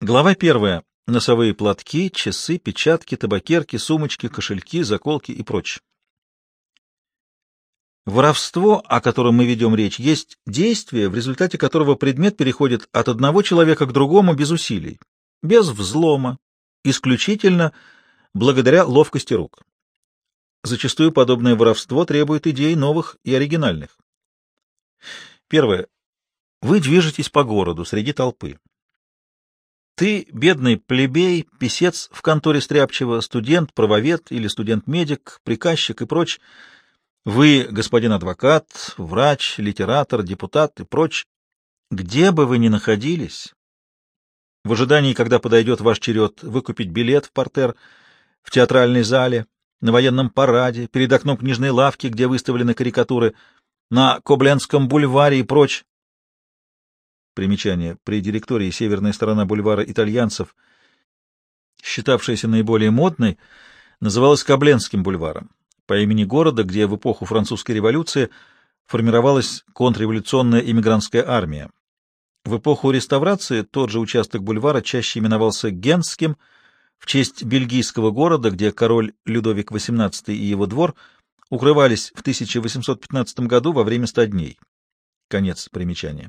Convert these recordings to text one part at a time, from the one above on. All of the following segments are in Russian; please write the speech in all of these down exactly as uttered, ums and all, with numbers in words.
Глава первая. Носовые платки, часы, печатки, табакерки, сумочки, кошельки, заколки и прочее. Воровство, о котором мы ведем речь, есть действие, в результате которого предмет переходит от одного человека к другому без усилий, без взлома, исключительно благодаря ловкости рук. Зачастую подобное воровство требует идей новых и оригинальных. Первое. Вы движетесь по городу среди толпы. Ты, бедный плебей, писец в конторе стряпчего, студент, правовед или студент-медик, приказчик и прочь. Вы, господин адвокат, врач, литератор, депутат и прочь. Где бы вы ни находились, в ожидании, когда подойдет ваш черед выкупить билет в партер, в театральной зале, на военном параде, перед окном книжной лавки, где выставлены карикатуры, на Кобленском бульваре и прочь. Примечание. При директории северная сторона бульвара итальянцев, считавшаяся наиболее модной, называлась Кобленским бульваром, по имени города, где в эпоху французской революции формировалась контрреволюционная иммигрантская армия. В эпоху реставрации тот же участок бульвара чаще именовался Гентским в честь бельгийского города, где король Людовик восемнадцатый и его двор укрывались в тысяча восемьсот пятнадцатом году во время ста дней. Конец примечания.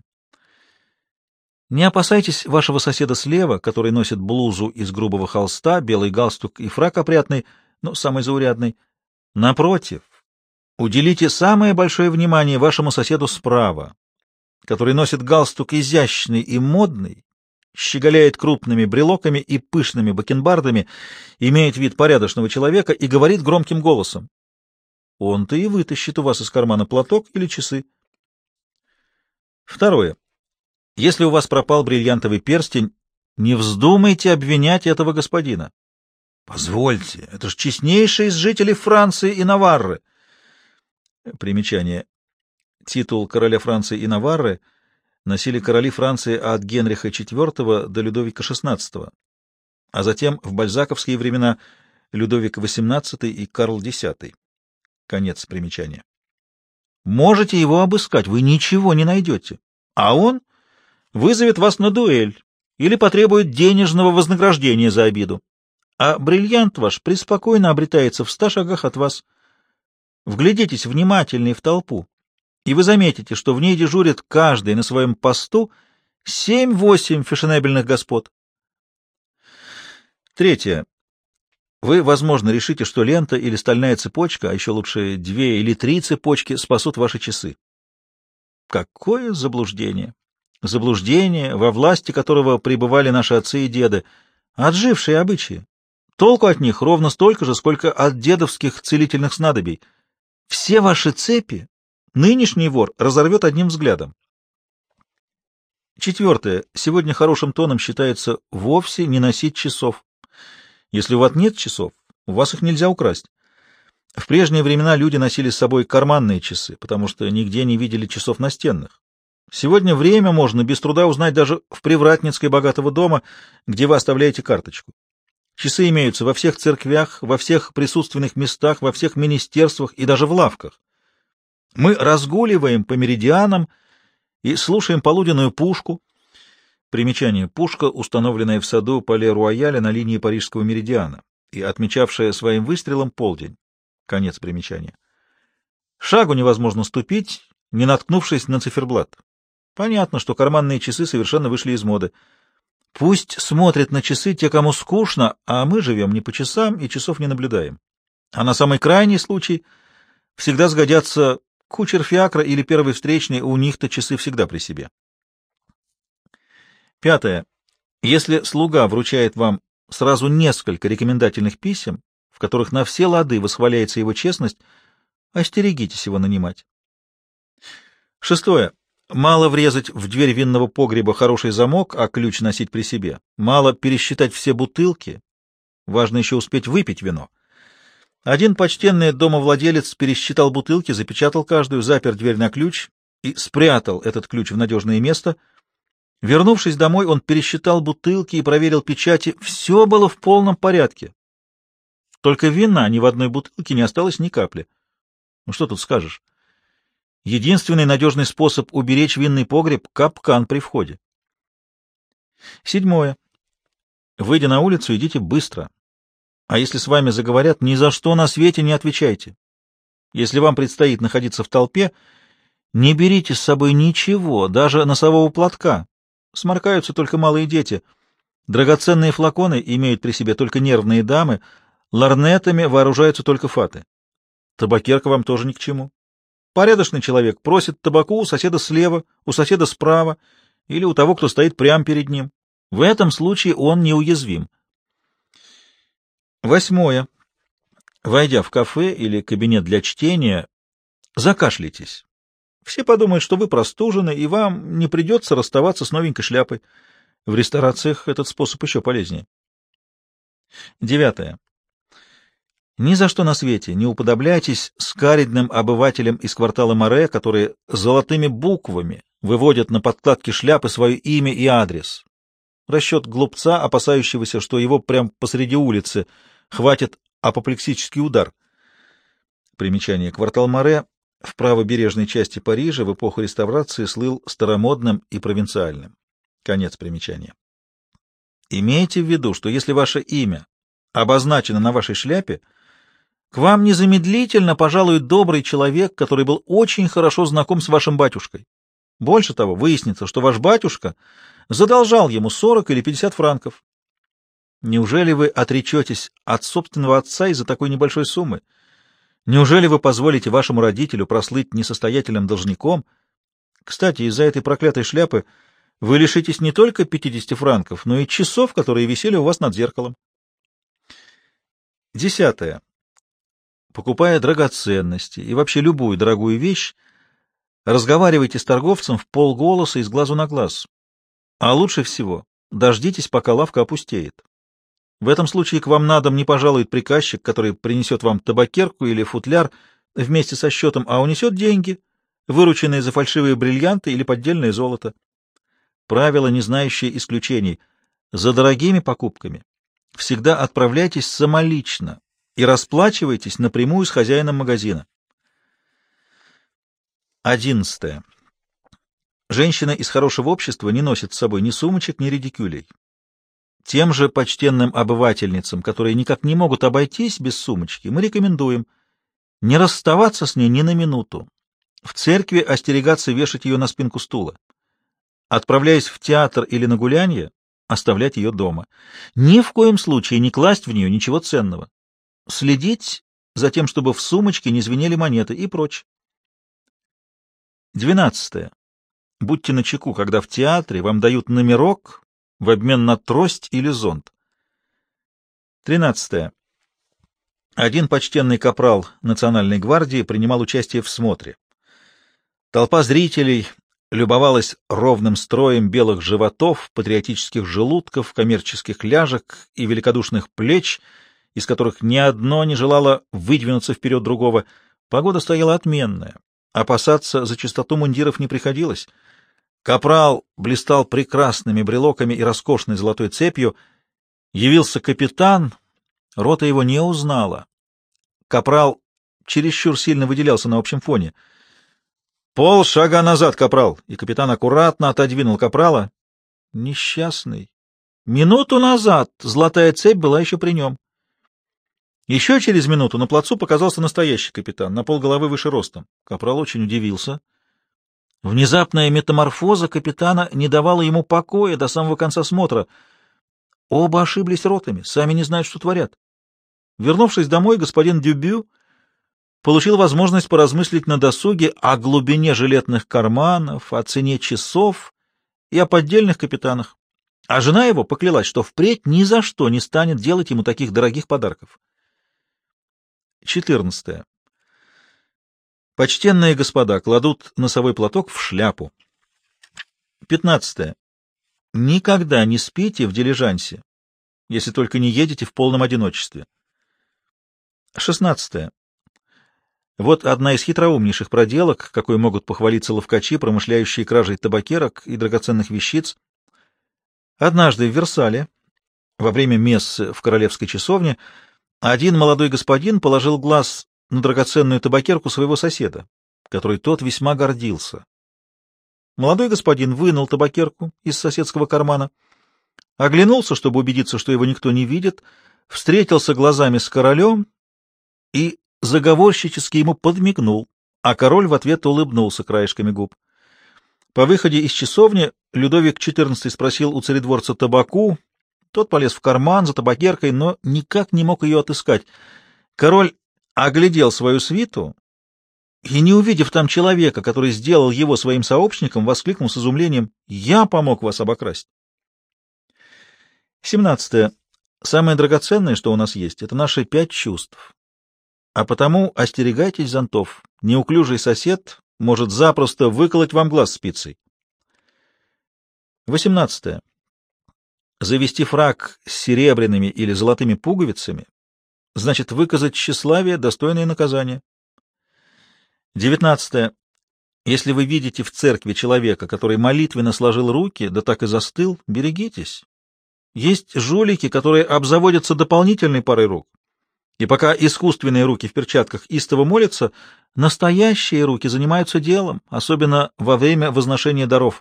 Не опасайтесь вашего соседа слева, который носит блузу из грубого холста, белый галстук и фрак опрятный, но самый заурядный. Напротив, уделите самое большое внимание вашему соседу справа, который носит галстук изящный и модный, щеголяет крупными брелоками и пышными бакенбардами, имеет вид порядочного человека и говорит громким голосом. Он-то и вытащит у вас из кармана платок или часы. Второе. Если у вас пропал бриллиантовый перстень, не вздумайте обвинять этого господина. Позвольте, это же честнейший из жителей Франции и Наварры. Примечание. Титул короля Франции и Наварры носили короли Франции от Генриха четвёртого до Людовика шестнадцатого, а затем в бальзаковские времена Людовик восемнадцатый и Карл десятый. Конец примечания. Можете его обыскать, вы ничего не найдете, а он вызовет вас на дуэль или потребует денежного вознаграждения за обиду, а бриллиант ваш преспокойно обретается в ста шагах от вас. Вглядитесь внимательнее в толпу, и вы заметите, что в ней дежурит каждый на своем посту семь-восемь фешенебельных господ. Третье. Вы, возможно, решите, что лента или стальная цепочка, а еще лучше две или три цепочки, спасут ваши часы. Какое заблуждение! Заблуждение, во власти которого пребывали наши отцы и деды, отжившие обычаи. Толку от них ровно столько же, сколько от дедовских целительных снадобий. Все ваши цепи нынешний вор разорвет одним взглядом. Четвертое. Сегодня хорошим тоном считается вовсе не носить часов. Если у вас нет часов, у вас их нельзя украсть. В прежние времена люди носили с собой карманные часы, потому что нигде не видели часов настенных. Сегодня время можно без труда узнать даже в привратницкой богатого дома, где вы оставляете карточку. Часы имеются во всех церквях, во всех присутственных местах, во всех министерствах и даже в лавках. Мы разгуливаем по меридианам и слушаем полуденную пушку. Примечание. Пушка, установленная в саду Пале-Руайяля на линии Парижского меридиана и отмечавшая своим выстрелом полдень. Конец примечания. Шагу невозможно ступить, не наткнувшись на циферблат. Понятно, что карманные часы совершенно вышли из моды. Пусть смотрят на часы те, кому скучно, а мы живем не по часам и часов не наблюдаем. А на самый крайний случай всегда сгодятся кучер фиакра или первый встречный, у них-то часы всегда при себе. Пятое. Если слуга вручает вам сразу несколько рекомендательных писем, в которых на все лады восхваляется его честность, остерегитесь его нанимать. Шестое. Мало врезать в дверь винного погреба хороший замок, а ключ носить при себе. Мало пересчитать все бутылки. Важно еще успеть выпить вино. Один почтенный домовладелец пересчитал бутылки, запечатал каждую, запер дверь на ключ и спрятал этот ключ в надежное место. Вернувшись домой, он пересчитал бутылки и проверил печати. Все было в полном порядке. Только вина ни в одной бутылке не осталось ни капли. Ну что тут скажешь? Единственный надежный способ уберечь винный погреб — капкан при входе. Седьмое. Выйдя на улицу, идите быстро. А если с вами заговорят, ни за что на свете не отвечайте. Если вам предстоит находиться в толпе, не берите с собой ничего, даже носового платка. Сморкаются только малые дети. Драгоценные флаконы имеют при себе только нервные дамы, лорнетами вооружаются только фаты. Табакерка вам тоже ни к чему. Порядочный человек просит табаку у соседа слева, у соседа справа или у того, кто стоит прямо перед ним. В этом случае он неуязвим. Восьмое. Войдя в кафе или кабинет для чтения, закашляйтесь. Все подумают, что вы простужены, и вам не придется расставаться с новенькой шляпой. В ресторациях этот способ еще полезнее. Девятое. Ни за что на свете не уподобляйтесь скаридным обывателям из квартала Море, которые золотыми буквами выводят на подкладке шляпы свое имя и адрес. Расчет глупца, опасающегося, что его прямо посреди улицы хватит апоплексический удар. Примечание. Квартал Море в правобережной части Парижа в эпоху реставрации слыл старомодным и провинциальным. Конец примечания. Имейте в виду, что если ваше имя обозначено на вашей шляпе, к вам незамедлительно пожалует добрый человек, который был очень хорошо знаком с вашим батюшкой. Больше того, выяснится, что ваш батюшка задолжал ему сорок или пятьдесят франков. Неужели вы отречетесь от собственного отца из-за такой небольшой суммы? Неужели вы позволите вашему родителю прослыть несостоятельным должником? Кстати, из-за этой проклятой шляпы вы лишитесь не только пятидесяти франков, но и часов, которые висели у вас над зеркалом. Десятое. Покупая драгоценности и вообще любую дорогую вещь, разговаривайте с торговцем в полголоса и с глазу на глаз. А лучше всего дождитесь, пока лавка опустеет. В этом случае к вам на дом не пожалует приказчик, который принесет вам табакерку или футляр вместе со счетом, а унесет деньги, вырученные за фальшивые бриллианты или поддельное золото. Правило, не знающее исключений. За дорогими покупками всегда отправляйтесь самолично и расплачивайтесь напрямую с хозяином магазина. Одиннадцатое. Женщина из хорошего общества не носит с собой ни сумочек, ни редикюлей. Тем же почтенным обывательницам, которые никак не могут обойтись без сумочки, мы рекомендуем не расставаться с ней ни на минуту. В церкви остерегаться вешать ее на спинку стула. Отправляясь в театр или на гулянье, оставлять ее дома. Ни в коем случае не класть в нее ничего ценного. Следить за тем, чтобы в сумочке не звенели монеты и прочь. Двенадцатое. Будьте начеку, когда в театре вам дают номерок в обмен на трость или зонт. Тринадцатое. Один почтенный капрал Национальной гвардии принимал участие в смотре. Толпа зрителей любовалась ровным строем белых животов, патриотических желудков, коммерческих ляжек и великодушных плеч, из которых ни одно не желало выдвинуться вперед другого. Погода стояла отменная. Опасаться за чистоту мундиров не приходилось. Капрал блистал прекрасными брелоками и роскошной золотой цепью. Явился капитан, рота его не узнала. Капрал чересчур сильно выделялся на общем фоне. «Полшага назад, капрал!» И капитан аккуратно отодвинул капрала. Несчастный. Минуту назад золотая цепь была еще при нем. Еще через минуту на плацу показался настоящий капитан, на полголовы выше ростом. Капрал очень удивился. Внезапная метаморфоза капитана не давала ему покоя до самого конца смотра. Оба ошиблись ротами, сами не знают, что творят. Вернувшись домой, господин Дюбю получил возможность поразмыслить на досуге о глубине жилетных карманов, о цене часов и о поддельных капитанах. А жена его поклялась, что впредь ни за что не станет делать ему таких дорогих подарков. четырнадцатое. Почтенные господа кладут носовой платок в шляпу. пятнадцатое. Никогда не спите в дилижансе, если только не едете в полном одиночестве. шестнадцатое. Вот одна из хитроумнейших проделок, какой могут похвалиться ловкачи, промышляющие кражей табакерок и драгоценных вещиц. Однажды в Версале, во время мессы в королевской часовне, один молодой господин положил глаз на драгоценную табакерку своего соседа, которой тот весьма гордился. Молодой господин вынул табакерку из соседского кармана, оглянулся, чтобы убедиться, что его никто не видит, встретился глазами с королем и заговорщически ему подмигнул, а король в ответ улыбнулся краешками губ. По выходе из часовни Людовик четырнадцатый спросил у царедворца табаку, тот полез в карман за табакеркой, но никак не мог ее отыскать. Король оглядел свою свиту и, не увидев там человека, который сделал его своим сообщником, воскликнул с изумлением: «Я помог вас обокрасть!» семнадцатое. Самое драгоценное, что у нас есть, — это наши пять чувств. А потому остерегайтесь зонтов. Неуклюжий сосед может запросто выколоть вам глаз спицей. восемнадцатое. Завести фрак с серебряными или золотыми пуговицами значит выказать тщеславие, достойное наказания. девятнадцатое. Если вы видите в церкви человека, который молитвенно сложил руки, да так и застыл, берегитесь. Есть жулики, которые обзаводятся дополнительной парой рук. И пока искусственные руки в перчатках истово молятся, настоящие руки занимаются делом, особенно во время возношения даров.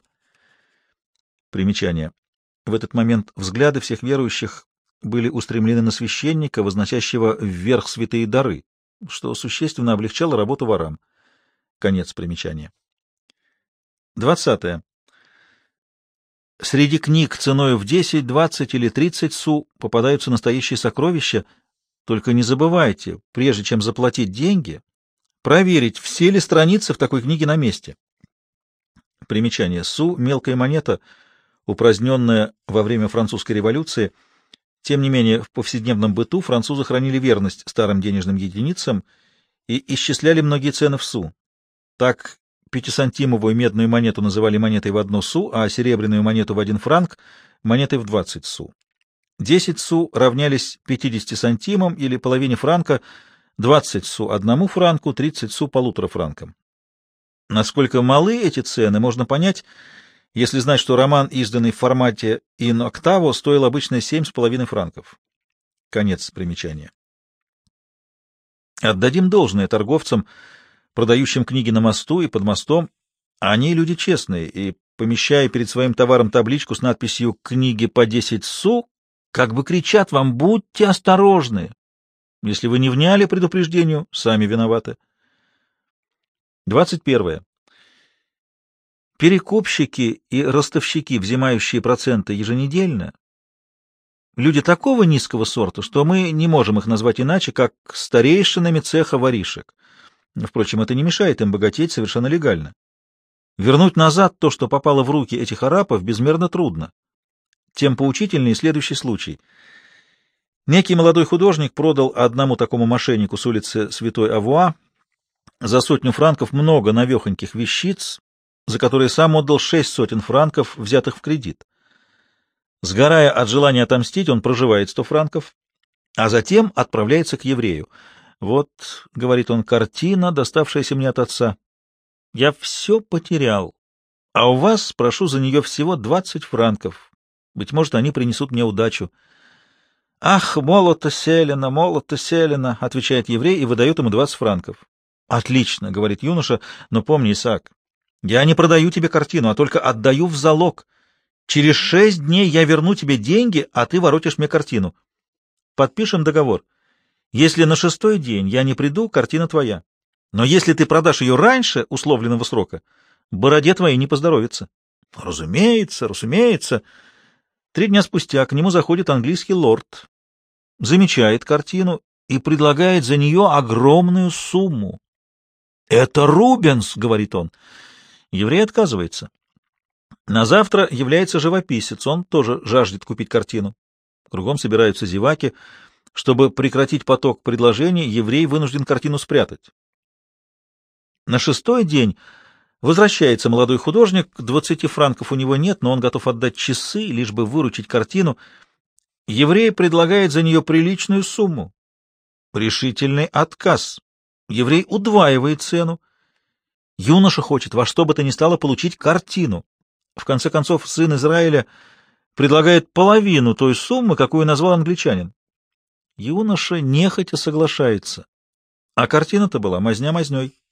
Примечание. В этот момент взгляды всех верующих были устремлены на священника, возносящего вверх святые дары, что существенно облегчало работу ворам. Конец примечания. Двадцатое. Среди книг ценою в десять, двадцать или тридцать су попадаются настоящие сокровища. Только не забывайте, прежде чем заплатить деньги, проверить, все ли страницы в такой книге на месте. Примечание. Су — мелкая монета, упраздненная во время французской революции. Тем не менее, в повседневном быту французы хранили верность старым денежным единицам и исчисляли многие цены в су. Так, пятисантимовую медную монету называли монетой в одно су, а серебряную монету в один франк — монетой в двадцать су. Десять су равнялись пятидесяти сантимам или половине франка, двадцать су — одному франку, тридцать су — полутора франкам. Насколько малы эти цены, можно понять, если знать, что роман, изданный в формате in octavo, стоил обычно семь с половиной франков. Конец примечания. Отдадим должное торговцам, продающим книги на мосту и под мостом. Они люди честные, и, помещая перед своим товаром табличку с надписью «Книги по десять су», как бы кричат вам: «Будьте осторожны! Если вы не вняли предупреждению, сами виноваты». Двадцать первое. Перекупщики и ростовщики, взимающие проценты еженедельно, люди такого низкого сорта, что мы не можем их назвать иначе, как старейшинами цеха воришек. Впрочем, это не мешает им богатеть совершенно легально. Вернуть назад то, что попало в руки этих арапов, безмерно трудно. Тем поучительнее следующий случай. Некий молодой художник продал одному такому мошеннику с улицы Святой Авуа за сотню франков много навехоньких вещиц, за которые сам отдал шесть сотен франков, взятых в кредит. Сгорая от желания отомстить, он проживает сто франков, а затем отправляется к еврею. «Вот, — говорит он, — картина, доставшаяся мне от отца. Я все потерял, а у вас прошу за нее всего двадцать франков. Быть может, они принесут мне удачу». «Ах, молото селено, молото селено, — отвечает еврей и выдает ему двадцать франков. «Отлично, — говорит юноша, — но помни, Исаак, я не продаю тебе картину, а только отдаю в залог. Через шесть дней я верну тебе деньги, а ты воротишь мне картину. Подпишем договор. Если на шестой день я не приду, картина твоя. Но если ты продашь ее раньше условленного срока, бороде твоей не поздоровится». «Разумеется, разумеется». Три дня спустя к нему заходит английский лорд, замечает картину и предлагает за нее огромную сумму. «Это Рубенс», — говорит он. Еврей отказывается. На завтра является живописец, он тоже жаждет купить картину. Кругом собираются зеваки. Чтобы прекратить поток предложений, еврей вынужден картину спрятать. На шестой день возвращается молодой художник, двадцати франков у него нет, но он готов отдать часы, лишь бы выручить картину. Еврей предлагает за нее приличную сумму. Решительный отказ. Еврей удваивает цену. Юноша хочет во что бы то ни стало получить картину. В конце концов, сын Израиля предлагает половину той суммы, какую назвал англичанин. Юноша нехотя соглашается. А картина-то была мазня мазней.